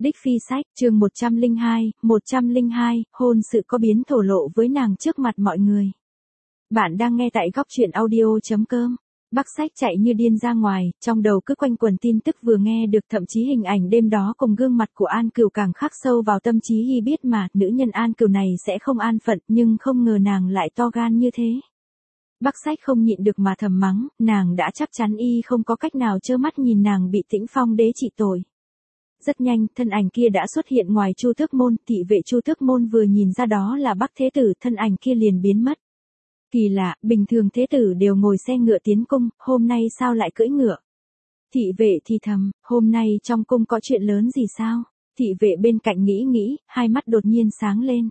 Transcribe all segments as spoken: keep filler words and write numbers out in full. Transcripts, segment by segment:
Đích Phi Sách, chương một trăm lẻ hai, một trăm lẻ hai, hôn sự có biến thổ lộ với nàng trước mặt mọi người. Bạn đang nghe tại góc truyện audio chấm com. Bắc Sách chạy như điên ra ngoài, trong đầu cứ quanh quẩn tin tức vừa nghe được, thậm chí hình ảnh đêm đó cùng gương mặt của An Cửu càng khắc sâu vào tâm trí y biết mà, nữ nhân An Cửu này sẽ không an phận, nhưng không ngờ nàng lại to gan như thế. Bắc Sách không nhịn được mà thầm mắng, nàng đã chắc chắn y không có cách nào trơ mắt nhìn nàng bị Tĩnh Phong đế trị tội. Rất nhanh, thân ảnh kia đã xuất hiện ngoài Chu Tước Môn, thị vệ Chu Tước Môn vừa nhìn ra đó là Bắc Thế Tử, thân ảnh kia liền biến mất. Kỳ lạ, bình thường Thế Tử đều ngồi xe ngựa tiến cung, hôm nay sao lại cưỡi ngựa? Thị vệ thì thầm, hôm nay trong cung có chuyện lớn gì sao? Thị vệ bên cạnh nghĩ nghĩ, hai mắt đột nhiên sáng lên.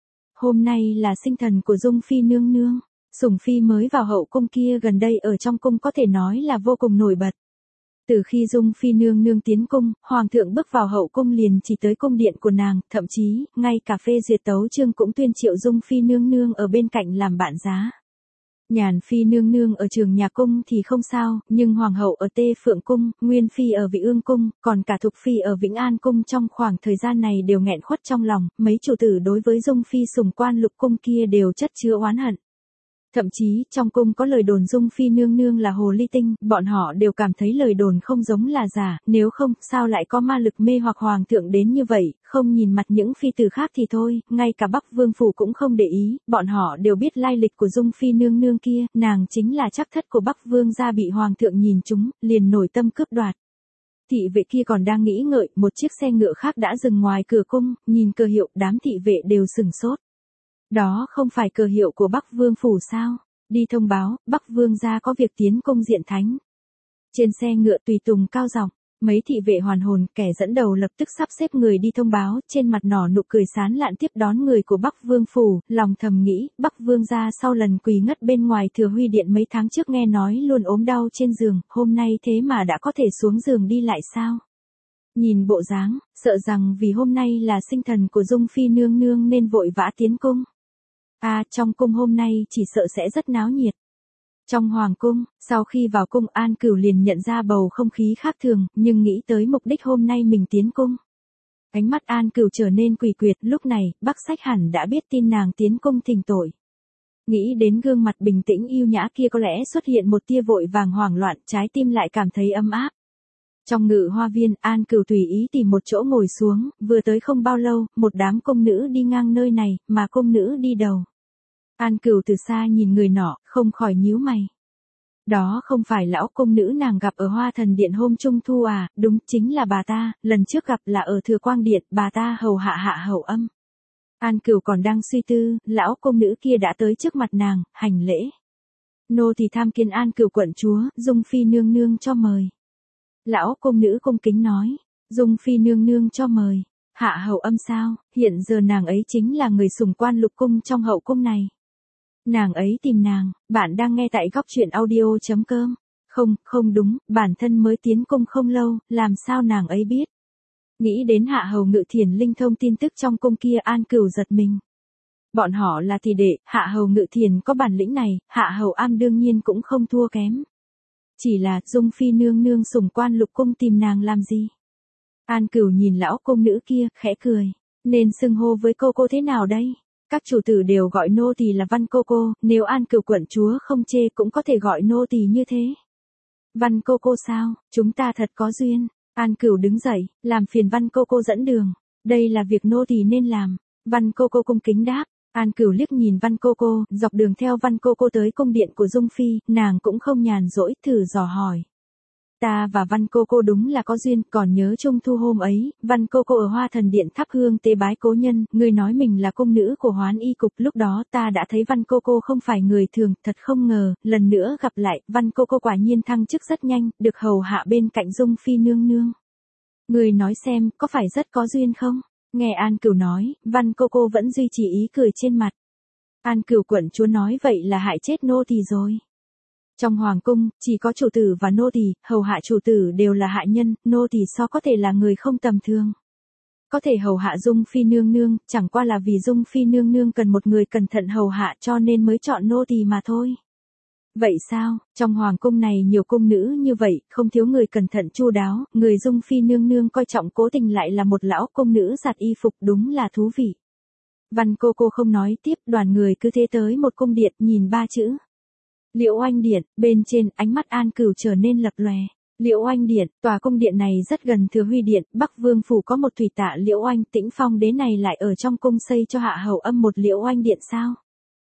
Hôm nay là sinh thần của Dung Phi nương nương, Sủng Phi mới vào hậu cung kia gần đây ở trong cung có thể nói là vô cùng nổi bật. Từ khi Dung Phi nương nương tiến cung, Hoàng thượng bước vào hậu cung liền chỉ tới cung điện của nàng, thậm chí, ngay cả phê duyệt tấu chương cũng tuyên triệu Dung Phi nương nương ở bên cạnh làm bạn giá. Nhàn Phi nương nương ở Trường Nhà Cung thì không sao, nhưng Hoàng hậu ở Tê Phượng Cung, Nguyên Phi ở Vị Ương Cung, còn cả Thục Phi ở Vĩnh An Cung trong khoảng thời gian này đều nghẹn khuất trong lòng, mấy chủ tử đối với Dung Phi sủng quan lục cung kia đều chất chứa oán hận. Thậm chí, trong cung có lời đồn Dung Phi nương nương là hồ ly tinh, bọn họ đều cảm thấy lời đồn không giống là giả, nếu không, sao lại có ma lực mê hoặc Hoàng thượng đến như vậy, không nhìn mặt những phi tử khác thì thôi, ngay cả Bắc Vương Phủ cũng không để ý, bọn họ đều biết lai lịch của Dung Phi nương nương kia, nàng chính là trắc thất của Bắc Vương gia bị Hoàng thượng nhìn trúng, liền nổi tâm cướp đoạt. Thị vệ kia còn đang nghĩ ngợi, một chiếc xe ngựa khác đã dừng ngoài cửa cung, nhìn cờ hiệu, đám thị vệ đều sửng sốt. Đó không phải cờ hiệu của Bắc Vương Phủ sao? Đi thông báo, Bắc Vương gia có việc tiến cung diện thánh. Trên xe ngựa tùy tùng cao giọng, mấy thị vệ hoàn hồn, kẻ dẫn đầu lập tức sắp xếp người đi thông báo, trên mặt nở nụ cười sán lạn tiếp đón người của Bắc Vương Phủ, lòng thầm nghĩ, Bắc Vương gia sau lần quỳ ngất bên ngoài Thừa Huy Điện mấy tháng trước nghe nói luôn ốm đau trên giường, hôm nay thế mà đã có thể xuống giường đi lại sao? Nhìn bộ dáng, sợ rằng vì hôm nay là sinh thần của Dung Phi nương nương nên vội vã tiến cung. À, trong cung hôm nay chỉ sợ sẽ rất náo nhiệt. Trong hoàng cung, sau khi vào cung An Cửu liền nhận ra bầu không khí khác thường, nhưng nghĩ tới mục đích hôm nay mình tiến cung. Ánh mắt An Cửu trở nên quỷ quyệt, lúc này, Bắc Sách hẳn đã biết tin nàng tiến cung thỉnh tội. Nghĩ đến gương mặt bình tĩnh yêu nhã kia có lẽ xuất hiện một tia vội vàng hoảng loạn, trái tim lại cảm thấy ấm áp. Trong ngự hoa viên, An Cửu tùy ý tìm một chỗ ngồi xuống, vừa tới không bao lâu, một đám cung nữ đi ngang nơi này, mà cung nữ đi đầu. An Cửu từ xa nhìn người nọ, không khỏi nhíu mày. Đó không phải lão cung nữ nàng gặp ở Hoa Thần Điện hôm Trung Thu à, đúng chính là bà ta, lần trước gặp là ở Thừa Quang Điện, bà ta hầu hạ hạ hầu âm. An Cửu còn đang suy tư, lão cung nữ kia đã tới trước mặt nàng, hành lễ. Nô thì tham kiến An Cửu quận chúa, Dung Phi nương nương cho mời. Lão cung nữ cung kính nói, Dung Phi nương nương cho mời. Hạ hầu âm sao, hiện giờ nàng ấy chính là người sủng quan lục cung trong hậu cung này. Nàng ấy tìm nàng, bạn đang nghe tại góc truyện audio chấm com. Không, không đúng, bản thân mới tiến cung không lâu, làm sao nàng ấy biết. Nghĩ đến Hạ hầu Ngự Thiền linh thông tin tức trong cung kia, An Cửu giật mình. Bọn họ là thì đệ, Hạ hầu Ngự Thiền có bản lĩnh này, Hạ hầu Am đương nhiên cũng không thua kém. Chỉ là, Dung Phi nương nương sủng quan lục cung tìm nàng làm gì? An Cửu nhìn lão cung nữ kia, khẽ cười. Nên xưng hô với cô cô thế nào đây? Các chủ tử đều gọi nô tỳ là Văn cô cô, nếu An Cửu quận chúa không chê cũng có thể gọi nô tỳ như thế. Văn cô cô sao, chúng ta thật có duyên. An Cửu đứng dậy, làm phiền Văn cô cô dẫn đường. Đây là việc nô tỳ nên làm. Văn cô cô cung kính đáp. An Cửu liếc nhìn Văn cô cô, dọc đường theo Văn cô cô tới cung điện của Dung Phi, nàng cũng không nhàn rỗi, thử dò hỏi. Ta và Văn cô cô đúng là có duyên, còn nhớ Trung Thu hôm ấy, Văn cô cô ở Hoa Thần Điện thắp hương tế bái cố nhân, người nói mình là cung nữ của Hoán Y cục, lúc đó ta đã thấy Văn cô cô không phải người thường, thật không ngờ, lần nữa gặp lại, Văn cô cô quả nhiên thăng chức rất nhanh, được hầu hạ bên cạnh Dung Phi nương nương. Người nói xem, có phải rất có duyên không? Nghe An Cửu nói, Văn cô cô vẫn duy trì ý cười trên mặt. An Cửu quận chúa nói vậy là hại chết nô tỳ rồi. Trong hoàng cung, chỉ có chủ tử và nô tỳ, hầu hạ chủ tử đều là hạ nhân, nô tỳ so có thể là người không tầm thường. Có thể hầu hạ Dung Phi nương nương, chẳng qua là vì Dung Phi nương nương cần một người cẩn thận hầu hạ cho nên mới chọn nô tỳ mà thôi. Vậy sao, trong hoàng cung này nhiều cung nữ như vậy, không thiếu người cẩn thận chu đáo, người Dung Phi nương nương coi trọng cố tình lại là một lão cung nữ giặt y phục, đúng là thú vị. Văn cô cô không nói tiếp, đoàn người cứ thế tới một cung điện, nhìn ba chữ. Liễu Oanh Điện, bên trên, ánh mắt An Cửu trở nên lập lòe. Liễu Oanh Điện, tòa cung điện này rất gần Thừa Huy Điện, Bắc Vương phủ có một thủy tạ Liễu Oanh, Tĩnh Phong đế này lại ở trong cung xây cho Hạ Hầu Âm một Liễu Oanh Điện sao?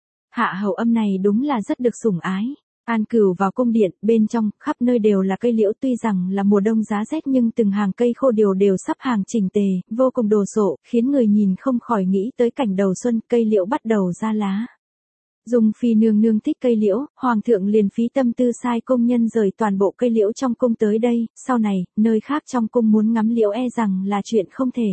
Hạ Hầu Âm này đúng là rất được sủng ái. An Cửu vào cung điện, bên trong, khắp nơi đều là cây liễu, tuy rằng là mùa đông giá rét nhưng từng hàng cây khô đều đều sắp hàng chỉnh tề, vô cùng đồ sộ, khiến người nhìn không khỏi nghĩ tới cảnh đầu xuân, cây liễu bắt đầu ra lá. Dung Phi nương nương thích cây liễu, hoàng thượng liền phí tâm tư sai công nhân rời toàn bộ cây liễu trong cung tới đây, sau này, nơi khác trong cung muốn ngắm liễu e rằng là chuyện không thể.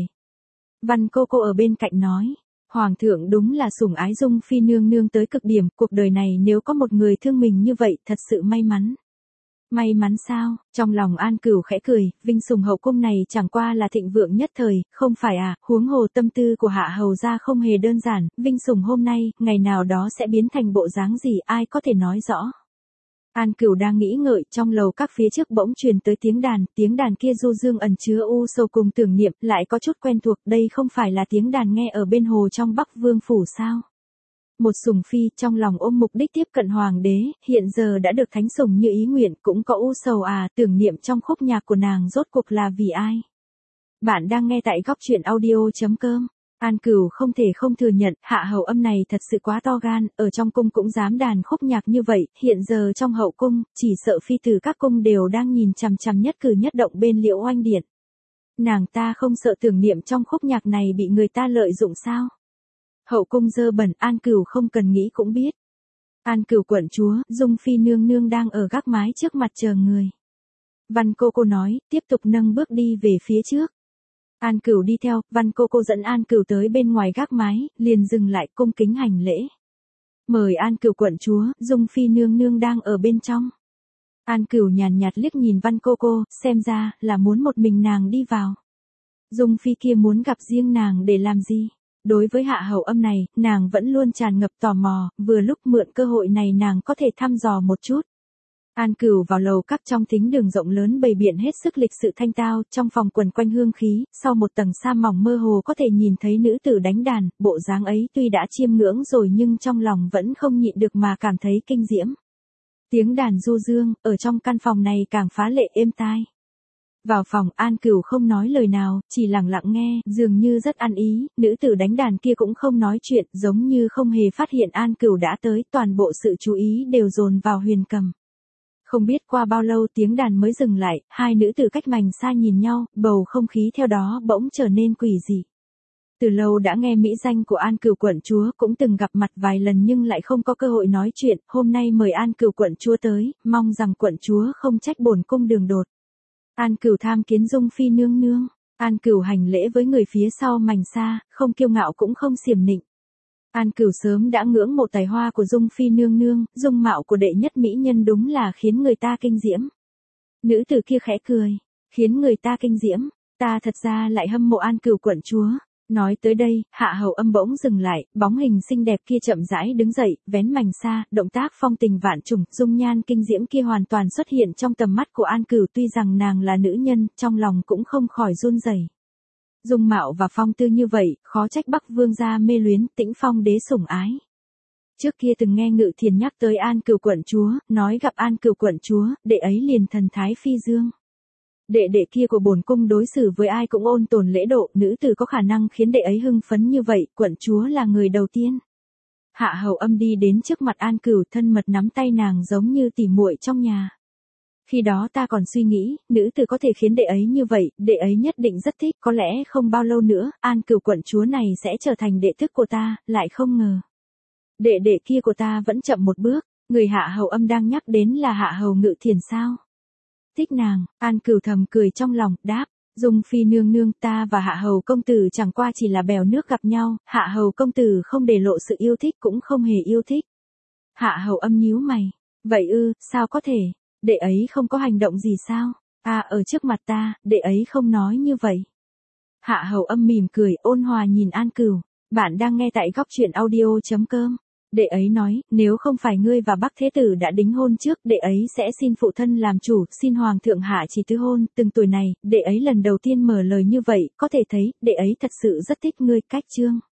Văn cô cô ở bên cạnh nói. Hoàng thượng đúng là sủng ái Dung Phi nương nương tới cực điểm, cuộc đời này nếu có một người thương mình như vậy, thật sự may mắn. May mắn sao, trong lòng An Cửu khẽ cười, vinh sủng hậu cung này chẳng qua là thịnh vượng nhất thời, không phải à, huống hồ tâm tư của Hạ Hầu gia không hề đơn giản, vinh sủng hôm nay, ngày nào đó sẽ biến thành bộ dáng gì ai có thể nói rõ. An Cửu đang nghĩ ngợi, trong lầu các phía trước bỗng truyền tới tiếng đàn, tiếng đàn kia du dương ẩn chứa u sầu cùng tưởng niệm, lại có chút quen thuộc, đây không phải là tiếng đàn nghe ở bên hồ trong Bắc Vương phủ sao? Một sủng phi trong lòng ôm mục đích tiếp cận hoàng đế, hiện giờ đã được thánh sủng như ý nguyện, cũng có u sầu à, tưởng niệm trong khúc nhạc của nàng rốt cuộc là vì ai? Bạn đang nghe tại góc truyện audio chấm com. An Cửu không thể không thừa nhận, Hạ Hầu Âm này thật sự quá to gan, ở trong cung cũng dám đàn khúc nhạc như vậy, hiện giờ trong hậu cung, chỉ sợ phi tử các cung đều đang nhìn chằm chằm nhất cử nhất động bên Liễu Oanh Điện. Nàng ta không sợ tưởng niệm trong khúc nhạc này bị người ta lợi dụng sao? Hậu cung dơ bẩn, An Cửu không cần nghĩ cũng biết. An Cửu quận chúa, Dung Phi nương nương đang ở gác mái trước mặt chờ người. Văn cô cô nói, tiếp tục nâng bước đi về phía trước. An Cửu đi theo, Văn cô cô dẫn An Cửu tới bên ngoài gác mái, liền dừng lại cung kính hành lễ. Mời An Cửu quận chúa, Dung Phi nương nương đang ở bên trong. An Cửu nhàn nhạt liếc nhìn Văn cô cô, xem ra là muốn một mình nàng đi vào. Dung Phi kia muốn gặp riêng nàng để làm gì? Đối với Hạ Hầu Âm này, nàng vẫn luôn tràn ngập tò mò, vừa lúc mượn cơ hội này nàng có thể thăm dò một chút. An Cửu vào lầu các trong thính đường rộng lớn bày biện hết sức lịch sự thanh tao, trong phòng quần quanh hương khí, sau một tầng sa mỏng mơ hồ có thể nhìn thấy nữ tử đánh đàn, bộ dáng ấy tuy đã chiêm ngưỡng rồi nhưng trong lòng vẫn không nhịn được mà cảm thấy kinh diễm. Tiếng đàn du dương, ở trong căn phòng này càng phá lệ êm tai. Vào phòng, An Cửu không nói lời nào, chỉ lặng lặng nghe, dường như rất ăn ý, nữ tử đánh đàn kia cũng không nói chuyện, giống như không hề phát hiện An Cửu đã tới, toàn bộ sự chú ý đều dồn vào Huyền Cầm. Không biết qua bao lâu tiếng đàn mới dừng lại, hai nữ tử cách mảnh xa nhìn nhau, bầu không khí theo đó bỗng trở nên quỷ dị. Từ lâu đã nghe mỹ danh của An Cửu quận chúa, cũng từng gặp mặt vài lần nhưng lại không có cơ hội nói chuyện, hôm nay mời An Cửu quận chúa tới, mong rằng quận chúa không trách bổn cung đường đột. An Cửu tham kiến Dung Phi nương nương. An Cửu hành lễ với người phía sau mảnh xa, không kiêu ngạo cũng không xiểm nịnh. An Cửu sớm đã ngưỡng mộ tài hoa của Dung Phi nương nương, dung mạo của đệ nhất mỹ nhân đúng là khiến người ta kinh diễm. Nữ tử kia khẽ cười, khiến người ta kinh diễm, ta thật ra lại hâm mộ An Cửu quận chúa. Nói tới đây, Hạ Hầu Âm bỗng dừng lại, bóng hình xinh đẹp kia chậm rãi đứng dậy, vén mảnh xa, động tác phong tình vạn trùng, dung nhan kinh diễm kia hoàn toàn xuất hiện trong tầm mắt của An Cửu, tuy rằng nàng là nữ nhân, trong lòng cũng không khỏi run rẩy. Dung mạo và phong tư như vậy, khó trách Bắc Vương gia mê luyến, Tĩnh Phong đế sủng ái. Trước kia từng nghe Ngự Thiền nhắc tới An Cửu quận chúa, nói gặp An Cửu quận chúa, đệ ấy liền thần thái phi dương. Đệ đệ kia của bổn cung đối xử với ai cũng ôn tồn lễ độ, nữ tử có khả năng khiến đệ ấy hưng phấn như vậy, quận chúa là người đầu tiên. Hạ Hầu Âm đi đến trước mặt An Cửu, thân mật nắm tay nàng giống như tỉ muội trong nhà. Khi đó ta còn suy nghĩ, nữ tử có thể khiến đệ ấy như vậy, đệ ấy nhất định rất thích, có lẽ không bao lâu nữa, An Cửu quận chúa này sẽ trở thành đệ thức của ta, lại không ngờ. Đệ đệ kia của ta vẫn chậm một bước, người Hạ Hầu Âm đang nhắc đến là Hạ Hầu Ngự Thiền sao? Thích nàng, An Cửu thầm cười trong lòng, đáp, Dung Phi nương nương, ta và Hạ Hầu công tử chẳng qua chỉ là bèo nước gặp nhau, Hạ Hầu công tử không để lộ sự yêu thích cũng không hề yêu thích. Hạ Hầu Âm nhíu mày, vậy ư, sao có thể, đệ ấy không có hành động gì sao, à ở trước mặt ta, đệ ấy không nói như vậy. Hạ Hầu Âm mỉm cười, ôn hòa nhìn An Cửu, bạn đang nghe tại góc truyện audio chấm com. Đệ ấy nói, nếu không phải ngươi và Bắc Thế Tử đã đính hôn trước, đệ ấy sẽ xin phụ thân làm chủ, xin Hoàng thượng hạ chỉ tứ hôn, từng tuổi này, đệ ấy lần đầu tiên mở lời như vậy, có thể thấy, đệ ấy thật sự rất thích ngươi, Cách Trương.